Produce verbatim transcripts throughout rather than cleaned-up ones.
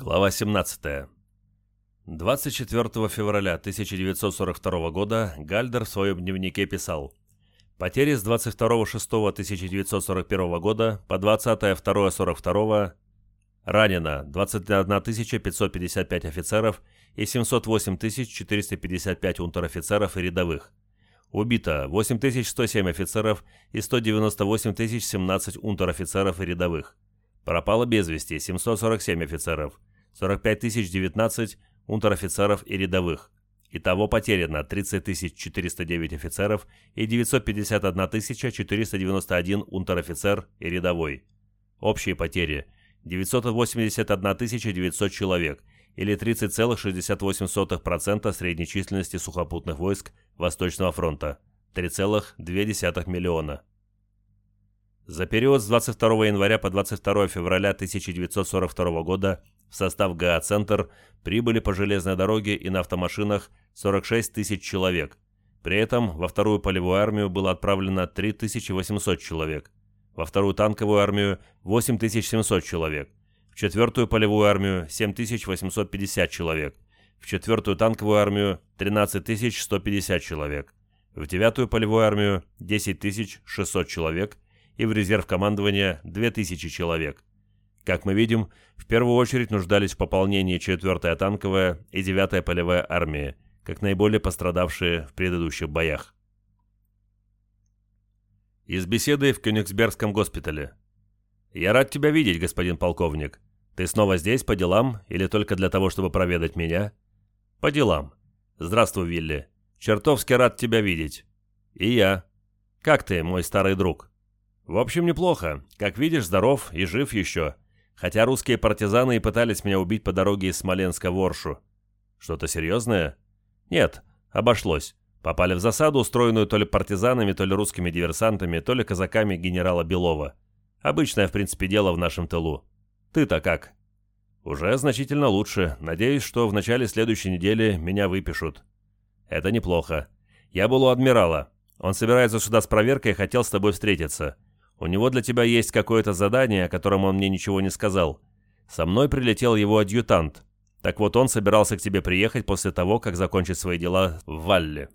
Глава семнадцатая. двадцать четвёртого февраля тысяча девятьсот сорок второго года Гальдер в своем дневнике писал: «Потери с двадцать второго шестого тысяча девятьсот сорок первого года по двадцатое второе сорок второго ранено двадцать одна тысяча пятьсот пятьдесят пять офицеров и семьсот восемь тысяч четыреста пятьдесят пять унтер-офицеров и рядовых. Убито восемь тысяч сто семь офицеров и сто девяносто восемь тысяч семнадцать унтер-офицеров и рядовых. Пропало без вести семьсот сорок семь офицеров, сорок пять тысяч девятнадцать унтер-офицеров и рядовых. Итого потеряно тридцать тысяч четыреста девять офицеров и девятьсот пятьдесят одна тысяча четыреста девяносто один унтер-офицер и рядовой. Общие потери – девятьсот восемьдесят одна тысяча девятьсот человек, или тридцать целых шестьдесят восемь сотых процента средней численности сухопутных войск Восточного фронта – три целых две десятых миллиона. За период с двадцать второго января по двадцать второе февраля тысяча девятьсот сорок второго года в состав ГА-Центр прибыли по железной дороге и на автомашинах сорок шесть тысяч человек. При этом во вторую полевую армию было отправлено три тысячи восемьсот человек, во вторую танковую армию восемь тысяч семьсот человек, в четвертую полевую армию семь тысяч восемьсот пятьдесят человек, в четвертую танковую армию тринадцать тысяч сто пятьдесят человек, в девятую полевую армию десять тысяч шестьсот человек и в резерв командования две тысячи человек. Как мы видим, в первую очередь нуждались в пополнении четвёртая танковая и девятая полевая армии, как наиболее пострадавшие в предыдущих боях. Из беседы в Кёнигсбергском госпитале. «Я рад тебя видеть, господин полковник. Ты снова здесь по делам или только для того, чтобы проведать меня?» «По делам. Здравствуй, Вилли. Чертовски рад тебя видеть». «И я. Как ты, мой старый друг?» «В общем, неплохо. Как видишь, здоров и жив еще. Хотя русские партизаны и пытались меня убить по дороге из Смоленска в Оршу». «Что-то серьезное?» «Нет, обошлось. Попали в засаду, устроенную то ли партизанами, то ли русскими диверсантами, то ли казаками генерала Белова. Обычное, в принципе, дело в нашем тылу. Ты-то как?» «Уже значительно лучше. Надеюсь, что в начале следующей недели меня выпишут». «Это неплохо. Я был у адмирала. Он собирается сюда с проверкой и хотел с тобой встретиться. У него для тебя есть какое-то задание, о котором он мне ничего не сказал. Со мной прилетел его адъютант. Так вот, он собирался к тебе приехать после того, как закончит свои дела в Валле».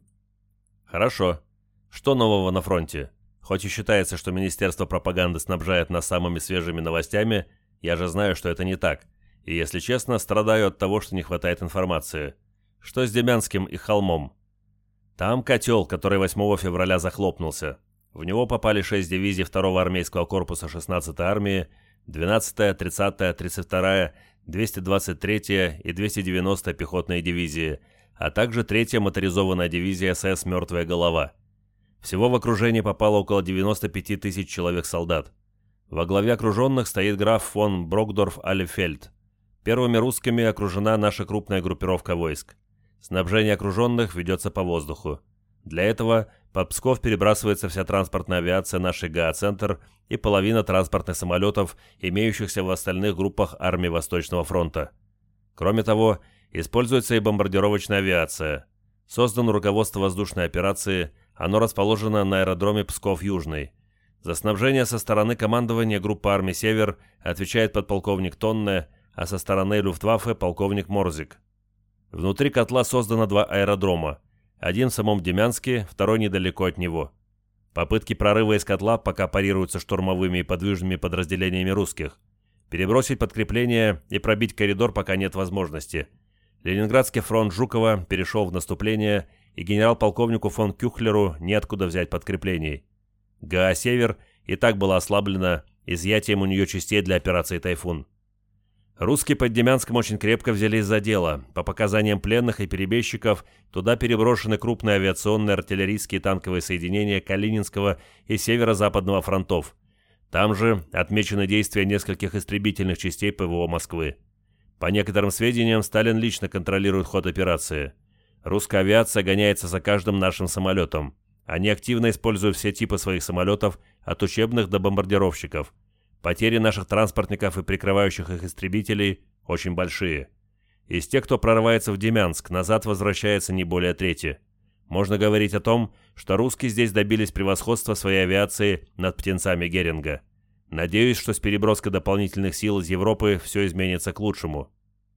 «Хорошо. Что нового на фронте? Хоть и считается, что Министерство пропаганды снабжает нас самыми свежими новостями, я же знаю, что это не так. И, если честно, страдаю от того, что не хватает информации. Что с Демянским и Холмом?» «Там котел, который восьмого февраля захлопнулся. В него попали шесть дивизий второго армейского корпуса шестнадцатой армии, двенадцатая, тридцатая, тридцать вторая, двести двадцать третья и двести девяностая пехотные дивизии, а также третья моторизованная дивизия СС «Мертвая голова». Всего в окружение попало около девяноста пяти тысяч человек-солдат. Во главе окруженных стоит граф фон Брокдорф-Алефельд. Первыми русскими окружена наша крупная группировка войск. Снабжение окруженных ведется по воздуху. Для этого под Псков перебрасывается вся транспортная авиация нашей ГА-Центр и половина транспортных самолетов, имеющихся в остальных группах армии Восточного фронта. Кроме того, используется и бомбардировочная авиация. Создано руководство воздушной операции, оно расположено на аэродроме Псков-Южный. За снабжение со стороны командования группы армий «Север» отвечает подполковник Тонне, а со стороны Люфтваффе полковник Морзик. Внутри котла создано два аэродрома. Один в самом Демянске, второй недалеко от него. Попытки прорыва из котла пока парируются штурмовыми и подвижными подразделениями русских. Перебросить подкрепление и пробить коридор пока нет возможности. Ленинградский фронт Жукова перешел в наступление, и генерал-полковнику фон Кюхлеру неоткуда взять подкреплений. ГА «Север» и так была ослаблена изъятием у нее частей для операции «Тайфун». Русские под Демянском очень крепко взялись за дело. По показаниям пленных и перебежчиков, туда переброшены крупные авиационные, артиллерийские и танковые соединения Калининского и Северо-Западного фронтов. Там же отмечены действия нескольких истребительных частей ПВО Москвы. По некоторым сведениям, Сталин лично контролирует ход операции. Русская авиация гоняется за каждым нашим самолетом. Они активно используют все типы своих самолетов, от учебных до бомбардировщиков. Потери наших транспортников и прикрывающих их истребителей очень большие. Из тех, кто прорывается в Демянск, назад возвращается не более трети. Можно говорить о том, что русские здесь добились превосходства своей авиации над птенцами Геринга. Надеюсь, что с переброской дополнительных сил из Европы все изменится к лучшему.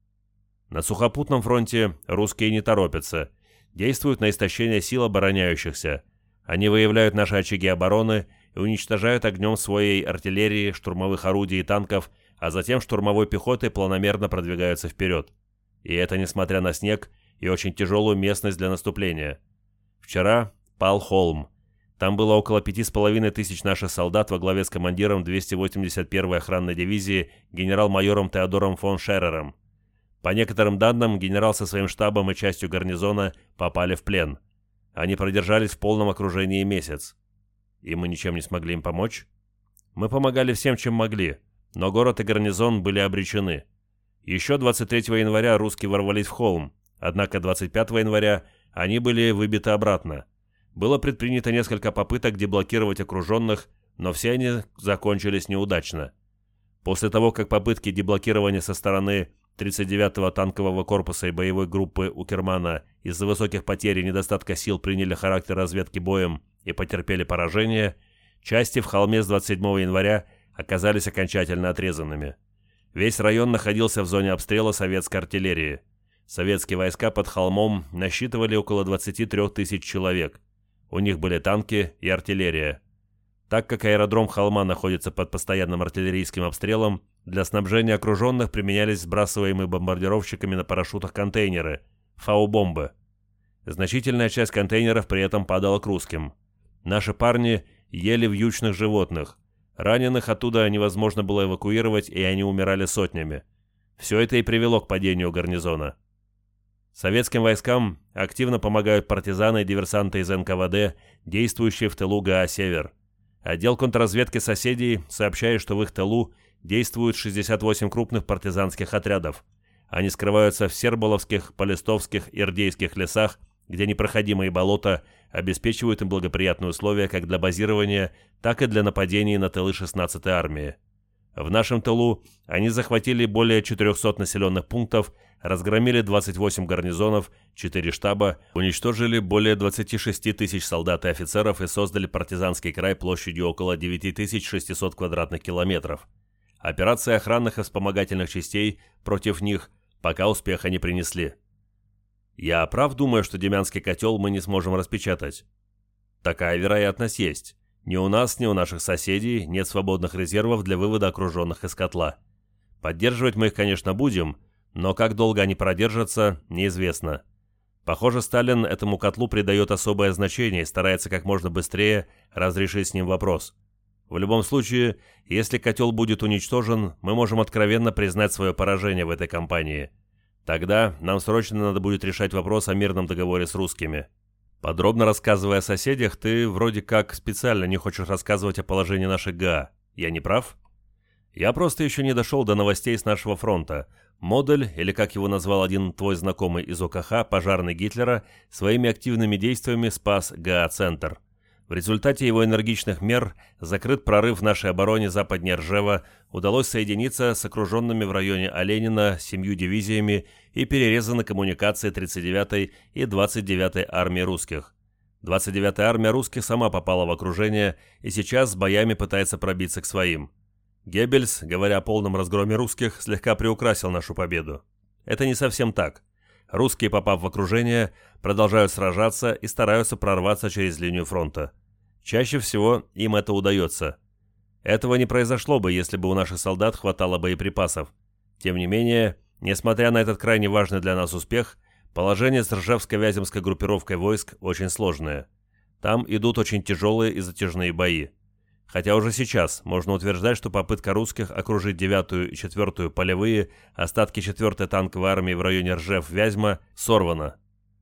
На сухопутном фронте русские не торопятся, действуют на истощение сил обороняющихся. Они выявляют наши очаги обороны и уничтожают огнем своей артиллерии, штурмовых орудий и танков, а затем штурмовой пехотой планомерно продвигаются вперед. И это несмотря на снег и очень тяжелую местность для наступления. Вчера пал Холм. Там было около пяти с половиной тысяч наших солдат во главе с командиром двухсот восемьдесят первой охранной дивизии генерал-майором Теодором фон Шерером. По некоторым данным, генерал со своим штабом и частью гарнизона попали в плен. Они продержались в полном окружении месяц. И мы ничем не смогли им помочь? Мы помогали всем, чем могли, но город и гарнизон были обречены. Еще двадцать третьего января русские ворвались в Холм, однако двадцать пятого января они были выбиты обратно. Было предпринято несколько попыток деблокировать окруженных, но все они закончились неудачно. После того, как попытки деблокирования со стороны тридцать девятого танкового корпуса и боевой группы Укермана из-за высоких потерь и недостатка сил приняли характер разведки боем и потерпели поражение, части в Холме с двадцать седьмого января оказались окончательно отрезанными. Весь район находился в зоне обстрела советской артиллерии. Советские войска под Холмом насчитывали около двадцати трёх тысяч человек. У них были танки и артиллерия. Так как аэродром Холма находится под постоянным артиллерийским обстрелом, для снабжения окруженных применялись сбрасываемые бомбардировщиками на парашютах контейнеры, фау-бомбы. Значительная часть контейнеров при этом падала к русским. Наши парни ели вьючных животных. Раненых оттуда невозможно было эвакуировать, и они умирали сотнями. Все это и привело к падению гарнизона. Советским войскам активно помогают партизаны и диверсанты из эн ка вэ дэ, действующие в тылу гэ а «Север». Отдел контрразведки соседей сообщает, что в их тылу действуют шестьдесят восемь крупных партизанских отрядов. Они скрываются в Серболовских, Полестовских и Ирдейских лесах, где непроходимые болота обеспечивают им благоприятные условия как для базирования, так и для нападений на тылы шестнадцатой армии. В нашем тылу они захватили более четырёхсот населенных пунктов, разгромили двадцать восемь гарнизонов, четыре штаба, уничтожили более двадцати шести тысяч солдат и офицеров и создали партизанский край площадью около девяти тысяч шестисот квадратных километров. Операции охранных и вспомогательных частей против них пока успеха не принесли. Я прав думаю, что Демянский котел мы не сможем распечатать? Такая вероятность есть. Ни у нас, ни у наших соседей нет свободных резервов для вывода окруженных из котла. Поддерживать мы их, конечно, будем, но как долго они продержатся, неизвестно. Похоже, Сталин этому котлу придает особое значение и старается как можно быстрее разрешить с ним вопрос. В любом случае, если котел будет уничтожен, мы можем откровенно признать свое поражение в этой кампании. Тогда нам срочно надо будет решать вопрос о мирном договоре с русскими. Подробно рассказывая о соседях, ты вроде как специально не хочешь рассказывать о положении наших гэ а. Я не прав? Я просто еще не дошел до новостей с нашего фронта. Модуль, или как его назвал один твой знакомый из о ка ха, пожарный Гитлера, своими активными действиями спас гэ а-центр. В результате его энергичных мер закрыт прорыв в нашей обороне западнее Ржева, удалось соединиться с окруженными в районе Оленина семью дивизиями и перерезаны коммуникации тридцать девятой и двадцать девятой армии русских. двадцать девятая армия русских сама попала в окружение и сейчас с боями пытается пробиться к своим. Геббельс, говоря о полном разгроме русских, слегка приукрасил нашу победу. Это не совсем так. Русские, попав в окружение, продолжают сражаться и стараются прорваться через линию фронта. Чаще всего им это удается. Этого не произошло бы, если бы у наших солдат хватало боеприпасов. Тем не менее, несмотря на этот крайне важный для нас успех, положение с Ржевско-Вяземской группировкой войск очень сложное. Там идут очень тяжелые и затяжные бои. Хотя уже сейчас можно утверждать, что попытка русских окружить девятую и четвёртую полевые, остатки четвёртой танковой армии в районе Ржев-Вязьма сорвана.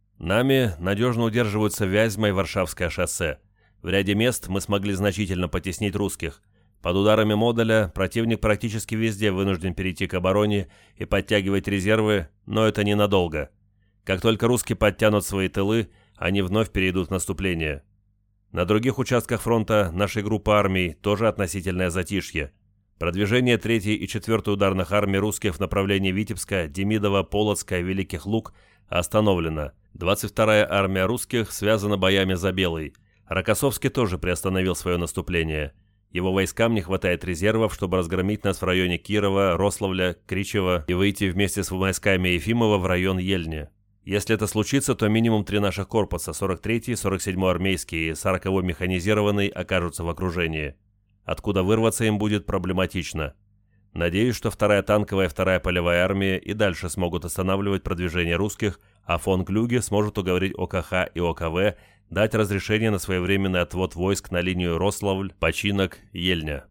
Нами надежно удерживаются Вязьма и Варшавское шоссе. В ряде мест мы смогли значительно потеснить русских. Под ударами модуля противник практически везде вынужден перейти к обороне и подтягивать резервы, но это ненадолго. Как только русские подтянут свои тылы, они вновь перейдут в наступление. На других участках фронта нашей группы армий тоже относительное затишье. Продвижение третьей и четвёртой ударных армий русских в направлении Витебска, Демидова, Полоцка и Великих Луг остановлено. двадцать вторая армия русских связана боями за Белый. Рокоссовский тоже приостановил свое наступление. Его войскам не хватает резервов, чтобы разгромить нас в районе Кирова, Рославля, Кричева и выйти вместе с войсками Ефимова в район Ельни. Если это случится, то минимум три наших корпуса, сорок третий, сорок седьмой армейский и сороковой механизированный, окажутся в окружении. Откуда вырваться им будет проблематично. Надеюсь, что вторая танковая и вторая полевая армия и дальше смогут останавливать продвижение русских, а фон Клюге сможет уговорить ОКХ и ОКВ дать разрешение на своевременный отвод войск на линию Рославль, Починок, Ельня.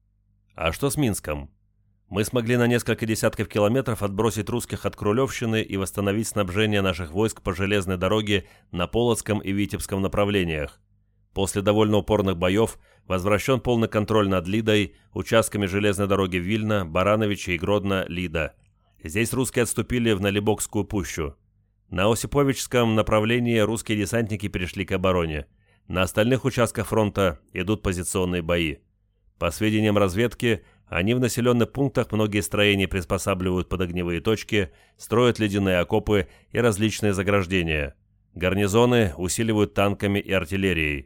А что с Минском? Мы смогли на несколько десятков километров отбросить русских от Крулевщины и восстановить снабжение наших войск по железной дороге на Полоцком и Витебском направлениях. После довольно упорных боев возвращен полный контроль над Лидой, участками железной дороги Вильна, Барановича и Гродно, Лида. Здесь русские отступили в Налибокскую пущу. На Осиповичском направлении русские десантники перешли к обороне. На остальных участках фронта идут позиционные бои. По сведениям разведки, они в населенных пунктах многие строения приспосабливают под огневые точки, строят ледяные окопы и различные заграждения. Гарнизоны усиливают танками и артиллерией.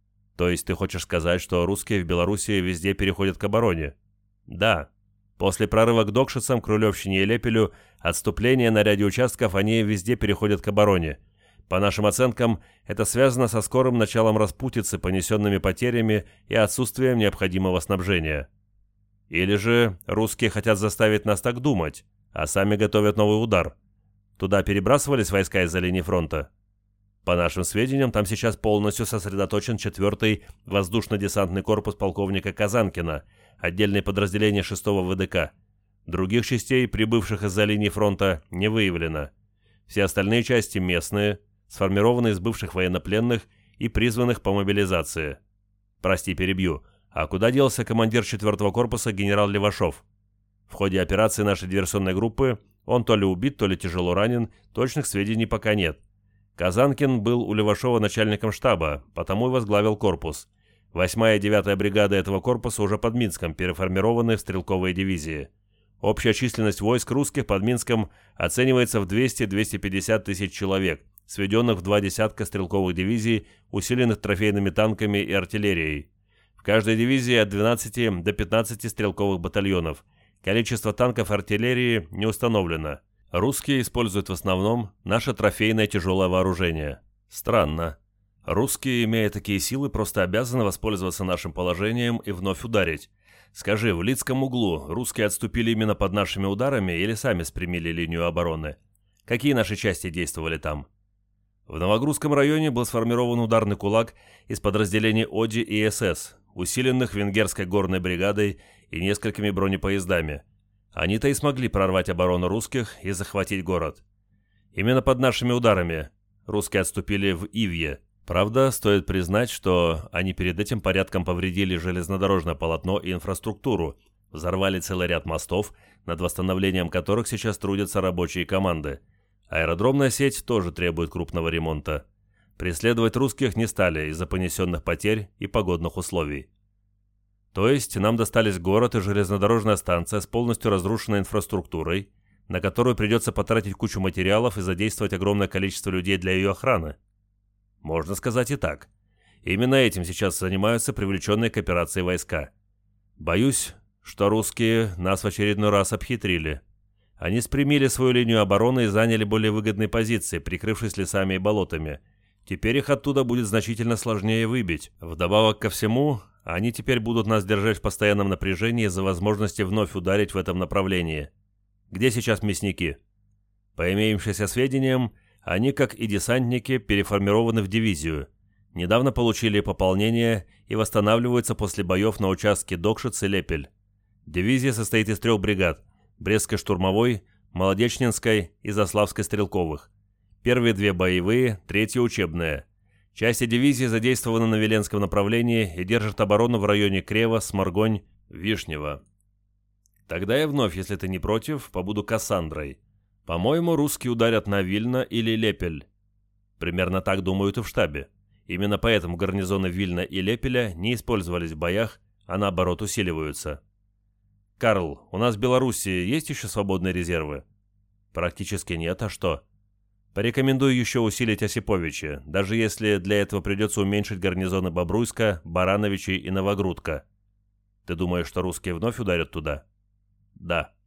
То есть ты хочешь сказать, что русские в Белоруссии везде переходят к обороне? Да. После прорыва к Докшицам, Крулевщине и Лепелю, отступления на ряде участков, они везде переходят к обороне. По нашим оценкам, это связано со скорым началом распутицы, понесенными потерями и отсутствием необходимого снабжения. Или же русские хотят заставить нас так думать, а сами готовят новый удар. Туда перебрасывались войска из-за линии фронта? По нашим сведениям, там сейчас полностью сосредоточен четвёртый воздушно-десантный корпус полковника Казанкина, отдельное подразделение шестого ВДК. Других частей, прибывших из-за линии фронта, не выявлено. Все остальные части местные, сформированы из бывших военнопленных и призванных по мобилизации. Прости, перебью. А куда делся командир четвёртого корпуса генерал Левашов? В ходе операции нашей диверсионной группы он то ли убит, то ли тяжело ранен, точных сведений пока нет. Казанкин был у Левашова начальником штаба, потому и возглавил корпус. восьмая и девятая бригада этого корпуса уже под Минском, переформированы в стрелковые дивизии. Общая численность войск русских под Минском оценивается в двести - двести пятьдесят тысяч человек, сведенных в два десятка стрелковых дивизий, усиленных трофейными танками и артиллерией. В каждой дивизии от двенадцати до пятнадцати стрелковых батальонов. Количество танков и артиллерии не установлено. Русские используют в основном наше трофейное тяжелое вооружение. Странно. Русские, имея такие силы, просто обязаны воспользоваться нашим положением и вновь ударить. Скажи, в Лидском углу русские отступили именно под нашими ударами или сами спрямили линию обороны? Какие наши части действовали там? В Новогрудском районе был сформирован ударный кулак из подразделений ОДИ и СС, усиленных венгерской горной бригадой и несколькими бронепоездами. Они-то и смогли прорвать оборону русских и захватить город. Именно под нашими ударами русские отступили в Ивье. Правда, стоит признать, что они перед этим порядком повредили железнодорожное полотно и инфраструктуру, взорвали целый ряд мостов, над восстановлением которых сейчас трудятся рабочие команды. Аэродромная сеть тоже требует крупного ремонта. Преследовать русских не стали из-за понесенных потерь и погодных условий. То есть нам достались город и железнодорожная станция с полностью разрушенной инфраструктурой, на которую придется потратить кучу материалов и задействовать огромное количество людей для ее охраны. Можно сказать и так. Именно этим сейчас занимаются привлеченные к операции войска. Боюсь, что русские нас в очередной раз обхитрили. Они спрямили свою линию обороны и заняли более выгодные позиции, прикрывшись лесами и болотами. Теперь их оттуда будет значительно сложнее выбить. Вдобавок ко всему, они теперь будут нас держать в постоянном напряжении из-за возможности вновь ударить в этом направлении. Где сейчас мясники? По имеющимся сведениям, они, как и десантники, переформированы в дивизию. Недавно получили пополнение и восстанавливаются после боев на участке Докшиц и Лепель. Дивизия состоит из трех бригад – Брестской штурмовой, Молодечнинской и Заславской стрелковых. Первые две боевые, третья учебная. Части дивизии задействованы на Веленском направлении и держат оборону в районе Крева, Сморгонь, Вишнева. Тогда я вновь, если ты не против, побуду Кассандрой. По-моему, русские ударят на Вильно или Лепель. Примерно так думают и в штабе. Именно поэтому гарнизоны Вильна и Лепеля не использовались в боях, а наоборот усиливаются. Карл, у нас в Белоруссии есть еще свободные резервы? Практически нет, а что? Порекомендую еще усилить Осиповичи, даже если для этого придется уменьшить гарнизоны Бобруйска, Барановичей и Новогрудка. Ты думаешь, что русские вновь ударят туда? Да.